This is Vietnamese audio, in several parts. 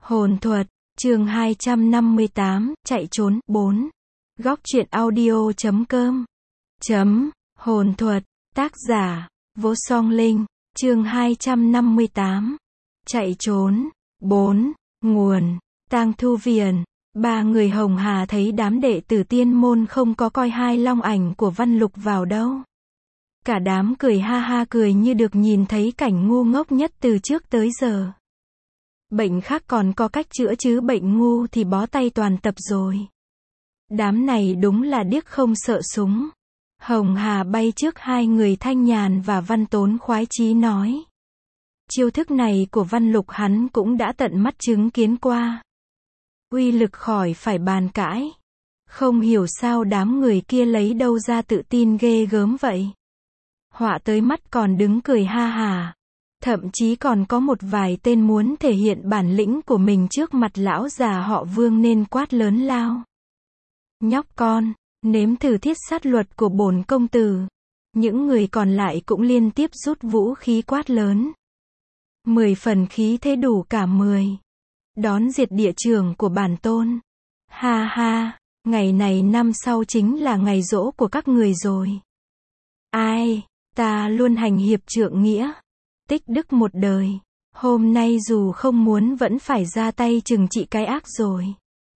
Hồn thuật, chương 258, chạy trốn, 4. Góc truyện audio.com. Hồn thuật, tác giả, Vô Song Linh, chương 258. Chạy trốn, 4. Nguồn, Tang Thu Viền. Ba người Hồng Hà thấy đám đệ tử tiên môn không có coi hai long ảnh của Văn Lục vào đâu. Cả đám cười ha ha, cười như được nhìn thấy cảnh ngu ngốc nhất từ trước tới giờ. Bệnh khác còn có cách chữa chứ bệnh ngu thì bó tay toàn tập rồi. Đám này đúng là điếc không sợ súng. Hồng Hà bay trước hai người Thanh Nhàn và Văn Tốn khoái chí nói. Chiêu thức này của Văn Lục hắn cũng đã tận mắt chứng kiến qua. Uy lực khỏi phải bàn cãi. Không hiểu sao đám người kia lấy đâu ra tự tin ghê gớm vậy. Họa tới mắt còn đứng cười ha hà. Thậm chí còn có một vài tên muốn thể hiện bản lĩnh của mình trước mặt lão già họ Vương nên quát lớn lao. Nhóc con, nếm thử thiết sát luật của bổn công tử. Những người còn lại cũng liên tiếp rút vũ khí quát lớn. 10 phần khí thế đủ cả 10. Đón diệt địa trường của bản tôn. Ha ha, ngày này năm sau chính là ngày giỗ của các người rồi. Ai, ta luôn hành hiệp trượng nghĩa. Tích đức một đời. Hôm nay dù không muốn vẫn phải ra tay trừng trị cái ác rồi.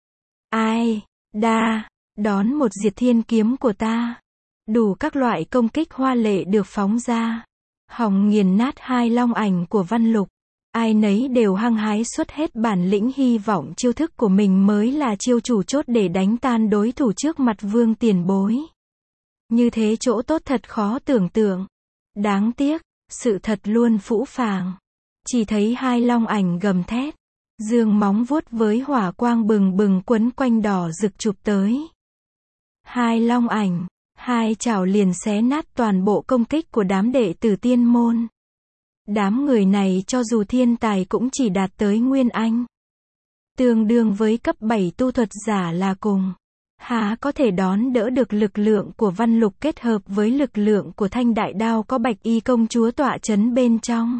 Ai, đa, đón một diệt thiên kiếm của ta. Đủ các loại công kích hoa lệ được phóng ra. Hòng nghiền nát hai long ảnh của Văn Lục. Ai nấy đều hăng hái xuất hết bản lĩnh, hy vọng chiêu thức của mình mới là chiêu chủ chốt để đánh tan đối thủ trước mặt Vương tiền bối. Như thế chỗ tốt thật khó tưởng tượng. Đáng tiếc, sự thật luôn phũ phàng. Chỉ thấy hai long ảnh gầm thét, giương móng vuốt với hỏa quang bừng bừng quấn quanh đỏ rực chụp tới. Hai long ảnh, hai chảo liền xé nát toàn bộ công kích của đám đệ tử tiên môn. Đám người này cho dù thiên tài cũng chỉ đạt tới Nguyên Anh. Tương đương với cấp 7 tu thuật giả là cùng. Há có thể đón đỡ được lực lượng của Văn Lục kết hợp với lực lượng của Thanh Đại Đao có Bạch Y công chúa tọa chấn bên trong.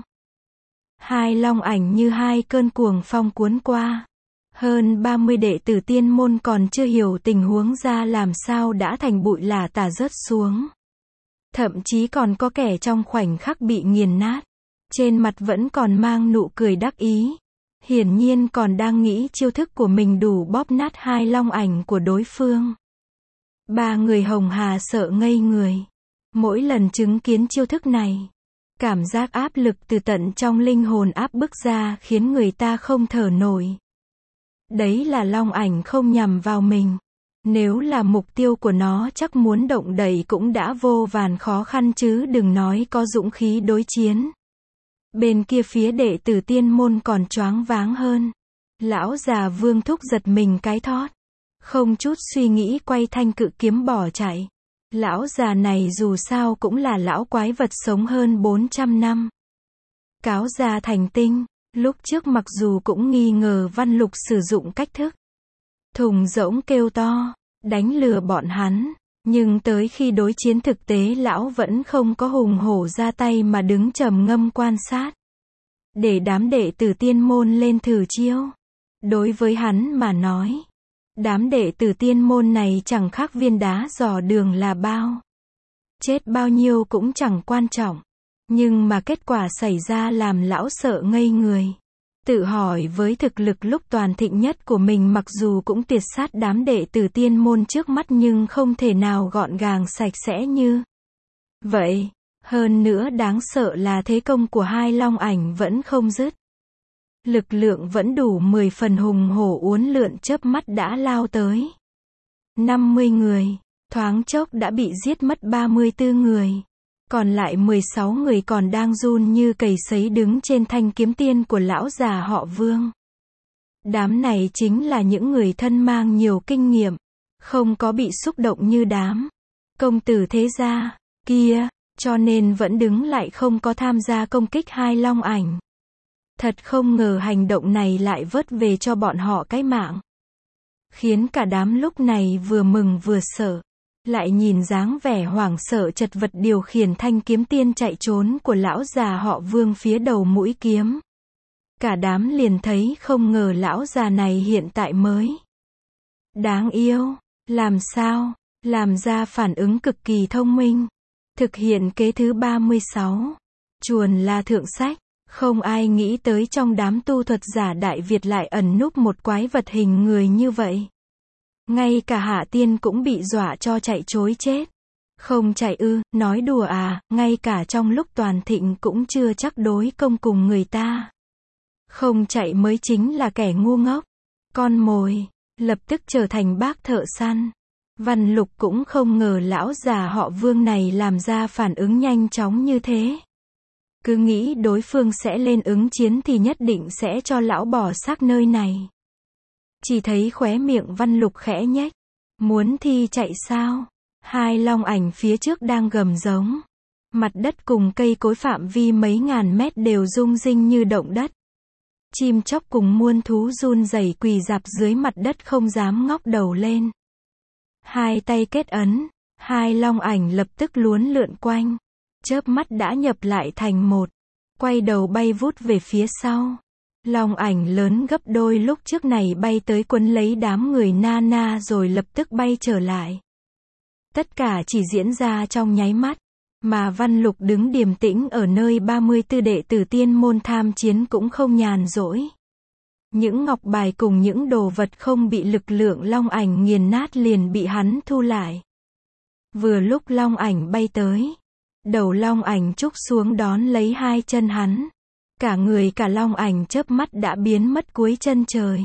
Hai long ảnh như hai cơn cuồng phong cuốn qua. Hơn 30 đệ tử tiên môn còn chưa hiểu tình huống ra làm sao đã thành bụi lả tả rớt xuống. Thậm chí còn có kẻ trong khoảnh khắc bị nghiền nát. Trên mặt vẫn còn mang nụ cười đắc ý. Hiển nhiên còn đang nghĩ chiêu thức của mình đủ bóp nát hai long ảnh của đối phương. Ba người Hồng Hà sợ ngây người. Mỗi lần chứng kiến chiêu thức này, cảm giác áp lực từ tận trong linh hồn áp bức ra khiến người ta không thở nổi. Đấy là long ảnh không nhằm vào mình. Nếu là mục tiêu của nó chắc muốn động đậy cũng đã vô vàn khó khăn chứ đừng nói có dũng khí đối chiến. Bên kia phía đệ tử tiên môn còn choáng váng hơn. Lão già Vương thúc giật mình cái thót. Không chút suy nghĩ quay thanh cự kiếm bỏ chạy. Lão già này dù sao cũng là lão quái vật sống hơn 400 năm. Cáo già thành tinh. Lúc trước mặc dù cũng nghi ngờ Văn Lục sử dụng cách thức thùng rỗng kêu to, đánh lừa bọn hắn. Nhưng tới khi đối chiến thực tế lão vẫn không có hùng hổ ra tay mà đứng trầm ngâm quan sát. Để đám đệ tử tiên môn lên thử chiêu. Đối với hắn mà nói, đám đệ tử tiên môn này chẳng khác viên đá dò đường là bao. Chết bao nhiêu cũng chẳng quan trọng. Nhưng mà kết quả xảy ra làm lão sợ ngây người. Tự hỏi với thực lực lúc toàn thịnh nhất của mình mặc dù cũng tuyệt sát đám đệ tử tiên môn trước mắt nhưng không thể nào gọn gàng sạch sẽ như vậy. Hơn nữa đáng sợ là thế công của hai long ảnh vẫn không dứt. Lực lượng vẫn đủ 10 phần hùng hổ uốn lượn chớp mắt đã lao tới. 50 người, thoáng chốc đã bị giết mất 34 người. Còn lại 16 người còn đang run như cầy sấy đứng trên thanh kiếm tiên của lão già họ Vương. Đám này chính là những người thân mang nhiều kinh nghiệm, không có bị xúc động như đám công tử thế gia kia, cho nên vẫn đứng lại không có tham gia công kích hai long ảnh. Thật không ngờ hành động này lại vớt về cho bọn họ cái mạng. Khiến cả đám lúc này vừa mừng vừa sợ. Lại nhìn dáng vẻ hoảng sợ chật vật điều khiển thanh kiếm tiên chạy trốn của lão già họ Vương phía đầu mũi kiếm. Cả đám liền thấy không ngờ lão già này hiện tại mới đáng yêu, làm sao, làm ra phản ứng cực kỳ thông minh. Thực hiện kế thứ 36. Chuồn là thượng sách. Không ai nghĩ tới trong đám tu thuật giả Đại Việt lại ẩn núp một quái vật hình người như vậy. Ngay cả Hạ Tiên cũng bị dọa cho chạy trối chết. Không chạy ư, nói đùa à, ngay cả trong lúc toàn thịnh cũng chưa chắc đối công cùng người ta. Không chạy mới chính là kẻ ngu ngốc. Con mồi, lập tức trở thành bác thợ săn. Văn Lục cũng không ngờ lão già họ Vương này làm ra phản ứng nhanh chóng như thế. Cứ nghĩ đối phương sẽ lên ứng chiến thì nhất định sẽ cho lão bỏ xác nơi này. Chỉ thấy khóe miệng Văn Lục khẽ nhếch. Muốn thi chạy sao? Hai long ảnh phía trước đang gầm giống. Mặt đất cùng cây cối phạm vi mấy ngàn mét đều rung rinh như động đất. Chim chóc cùng muôn thú run rẩy quỳ rạp dưới mặt đất không dám ngóc đầu lên. Hai tay kết ấn, hai long ảnh lập tức luốn lượn quanh. Chớp mắt đã nhập lại thành một. Quay đầu bay vút về phía sau. Long ảnh lớn gấp đôi lúc trước này bay tới quấn lấy đám người Na Na rồi lập tức bay trở lại. Tất cả chỉ diễn ra trong nháy mắt. Mà Văn Lục đứng điềm tĩnh ở nơi 34 đệ tử tiên môn tham chiến cũng không nhàn rỗi. Những ngọc bài cùng những đồ vật không bị lực lượng long ảnh nghiền nát liền bị hắn thu lại. Vừa lúc long ảnh bay tới. Đầu long ảnh trúc xuống đón lấy hai chân hắn. Cả người cả long ảnh chớp mắt đã biến mất cuối chân trời.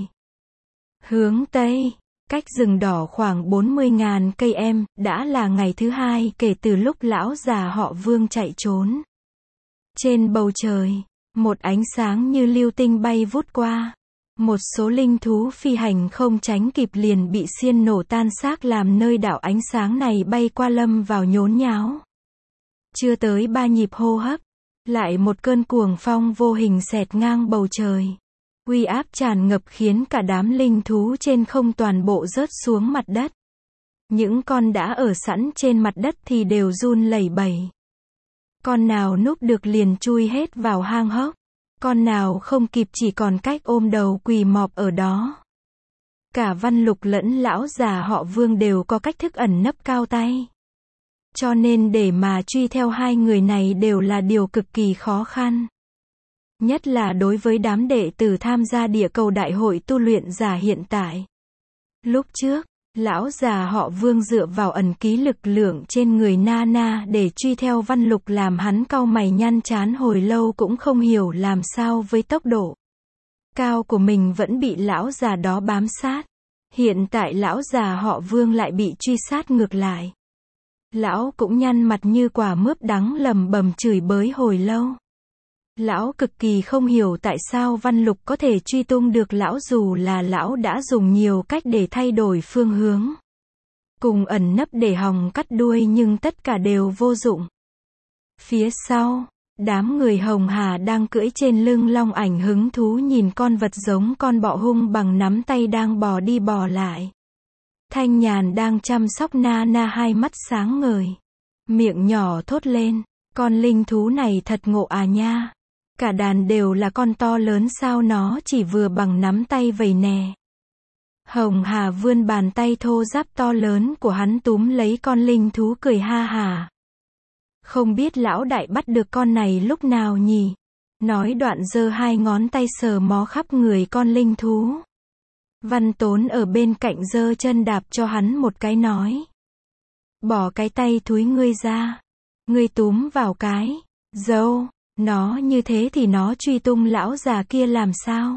Hướng Tây, cách rừng đỏ khoảng 40.000 cây em, đã là ngày thứ hai kể từ lúc lão già họ Vương chạy trốn. Trên bầu trời, một ánh sáng như lưu tinh bay vút qua. Một số linh thú phi hành không tránh kịp liền bị xiên nổ tan xác làm nơi đạo ánh sáng này bay qua lâm vào nhốn nháo. Chưa tới 3 nhịp hô hấp, lại một cơn cuồng phong vô hình xẹt ngang bầu trời. Uy áp tràn ngập khiến cả đám linh thú trên không toàn bộ rớt xuống mặt đất. Những con đã ở sẵn trên mặt đất thì đều run lẩy bẩy. Con nào núp được liền chui hết vào hang hốc. Con nào không kịp chỉ còn cách ôm đầu quỳ mọp ở đó. Cả Văn Lục lẫn lão già họ Vương đều có cách thức ẩn nấp cao tay. Cho nên để mà truy theo hai người này đều là điều cực kỳ khó khăn. Nhất là đối với đám đệ tử tham gia địa cầu đại hội tu luyện giả hiện tại. Lúc trước, lão già họ Vương dựa vào ẩn ký lực lượng trên người Na Na để truy theo Văn Lục làm hắn cau mày nhăn trán hồi lâu cũng không hiểu làm sao với tốc độ cao của mình vẫn bị lão già đó bám sát. Hiện tại lão già họ Vương lại bị truy sát ngược lại. Lão cũng nhăn mặt như quả mướp đắng lầm bầm chửi bới hồi lâu. Lão cực kỳ không hiểu tại sao Văn Lục có thể truy tung được lão dù là lão đã dùng nhiều cách để thay đổi phương hướng. Cùng ẩn nấp để hòng cắt đuôi nhưng tất cả đều vô dụng. Phía sau, đám người Hồng Hà đang cưỡi trên lưng long ảnh hứng thú nhìn con vật giống con bọ hung bằng nắm tay đang bò đi bò lại. Thanh Nhàn đang chăm sóc Na Na hai mắt sáng ngời. Miệng nhỏ thốt lên, con linh thú này thật ngộ à nha. Cả đàn đều là con to lớn sao nó chỉ vừa bằng nắm tay vầy nè. Hồng Hà vươn bàn tay thô ráp to lớn của hắn túm lấy con linh thú cười ha hà. Không biết lão đại bắt được con này lúc nào nhỉ? Nói đoạn giơ hai ngón tay sờ mó khắp người con linh thú. Văn Tốn ở bên cạnh giơ chân đạp cho hắn một cái nói. Bỏ cái tay thúi ngươi ra. Ngươi túm vào cái. Dâu, nó như thế thì nó truy tung lão già kia làm sao?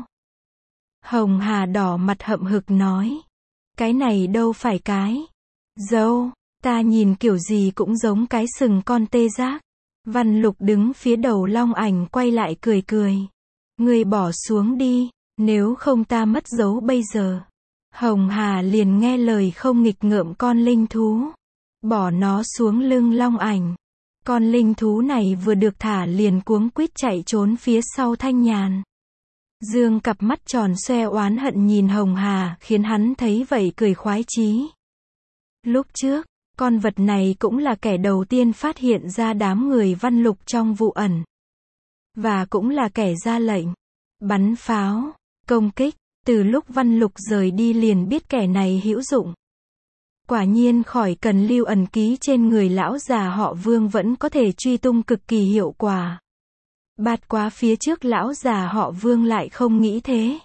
Hồng Hà đỏ mặt hậm hực nói. Cái này đâu phải cái. Dâu, ta nhìn kiểu gì cũng giống cái sừng con tê giác. Văn Lục đứng phía đầu long ảnh quay lại cười cười. Ngươi bỏ xuống đi. Nếu không ta mất dấu bây giờ. Hồng Hà liền nghe lời không nghịch ngợm con linh thú. Bỏ nó xuống lưng long ảnh. Con linh thú này vừa được thả liền cuống quýt chạy trốn phía sau Thanh Nhàn. Dương cặp mắt tròn xoe oán hận nhìn Hồng Hà khiến hắn thấy vậy cười khoái chí. Lúc trước, con vật này cũng là kẻ đầu tiên phát hiện ra đám người Văn Lục trong vụ ẩn. Và cũng là kẻ ra lệnh. bắn pháo, công kích. Từ lúc Văn Lục rời đi liền biết kẻ này hữu dụng. Quả nhiên khỏi cần lưu ẩn ký trên người lão già họ Vương vẫn có thể truy tung cực kỳ hiệu quả. Bạt quá phía trước lão già họ Vương lại không nghĩ thế.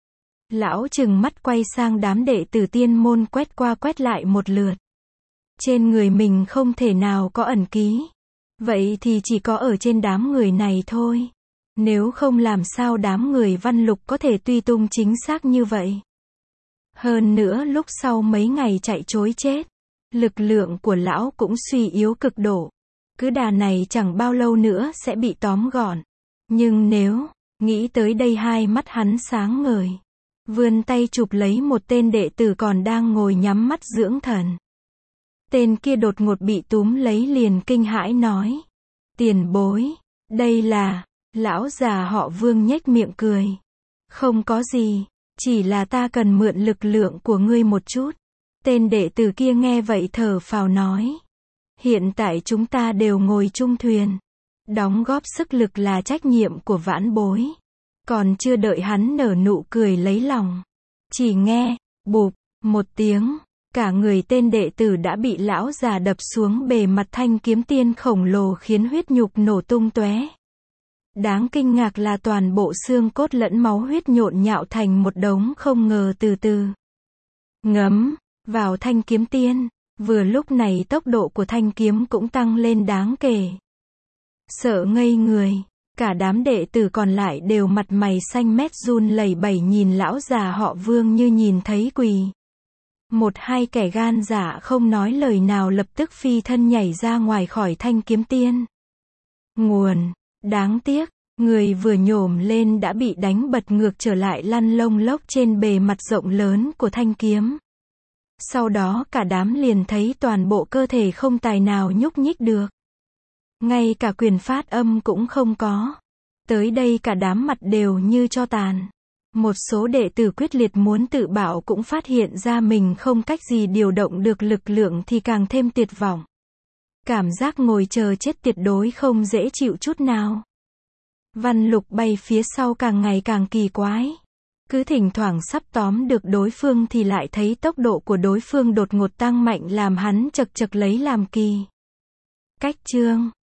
Lão trừng mắt quay sang đám đệ tử tiên môn quét qua quét lại một lượt. Trên người mình không thể nào có ẩn ký. Vậy thì chỉ có ở trên đám người này thôi. Nếu không làm sao đám người Văn Lục có thể truy tung chính xác như vậy. Hơn nữa lúc sau mấy ngày chạy trối chết, lực lượng của lão cũng suy yếu cực độ. Cứ đà này chẳng bao lâu nữa sẽ bị tóm gọn. Nhưng nếu, nghĩ tới đây hai mắt hắn sáng ngời. Vươn tay chụp lấy một tên đệ tử còn đang ngồi nhắm mắt dưỡng thần. Tên kia đột ngột bị túm lấy liền kinh hãi nói. Tiền bối, đây là, lão già họ Vương nhếch miệng cười. Không có gì, chỉ là ta cần mượn lực lượng của ngươi một chút. Tên đệ tử kia nghe vậy thở phào nói. Hiện tại chúng ta đều ngồi chung thuyền. Đóng góp sức lực là trách nhiệm của vãn bối. Còn chưa đợi hắn nở nụ cười lấy lòng. Chỉ nghe, bụp, một tiếng, cả người tên đệ tử đã bị lão già đập xuống bề mặt thanh kiếm tiên khổng lồ khiến huyết nhục nổ tung tóe. Đáng kinh ngạc là toàn bộ xương cốt lẫn máu huyết nhộn nhạo thành một đống không ngờ từ từ ngấm vào thanh kiếm tiên. Vừa lúc này tốc độ của thanh kiếm cũng tăng lên đáng kể. Sợ ngây người, cả đám đệ tử còn lại đều mặt mày xanh mét run lẩy bẩy nhìn lão già họ Vương như nhìn thấy quỷ. Một hai kẻ gan dạ không nói lời nào lập tức phi thân nhảy ra ngoài khỏi thanh kiếm tiên. Nguồn, đáng tiếc, người vừa nhổm lên đã bị đánh bật ngược trở lại lăn lông lốc trên bề mặt rộng lớn của thanh kiếm. Sau đó cả đám liền thấy toàn bộ cơ thể không tài nào nhúc nhích được. Ngay cả quyền phát âm cũng không có. Tới đây cả đám mặt đều như tro tàn. Một số đệ tử quyết liệt muốn tự bảo cũng phát hiện ra mình không cách gì điều động được lực lượng thì càng thêm tuyệt vọng. Cảm giác ngồi chờ chết tuyệt đối không dễ chịu chút nào. Văn Lục bay phía sau càng ngày càng kỳ quái. Cứ thỉnh thoảng sắp tóm được đối phương thì lại thấy tốc độ của đối phương đột ngột tăng mạnh làm hắn chật chật lấy làm kỳ. Cách chương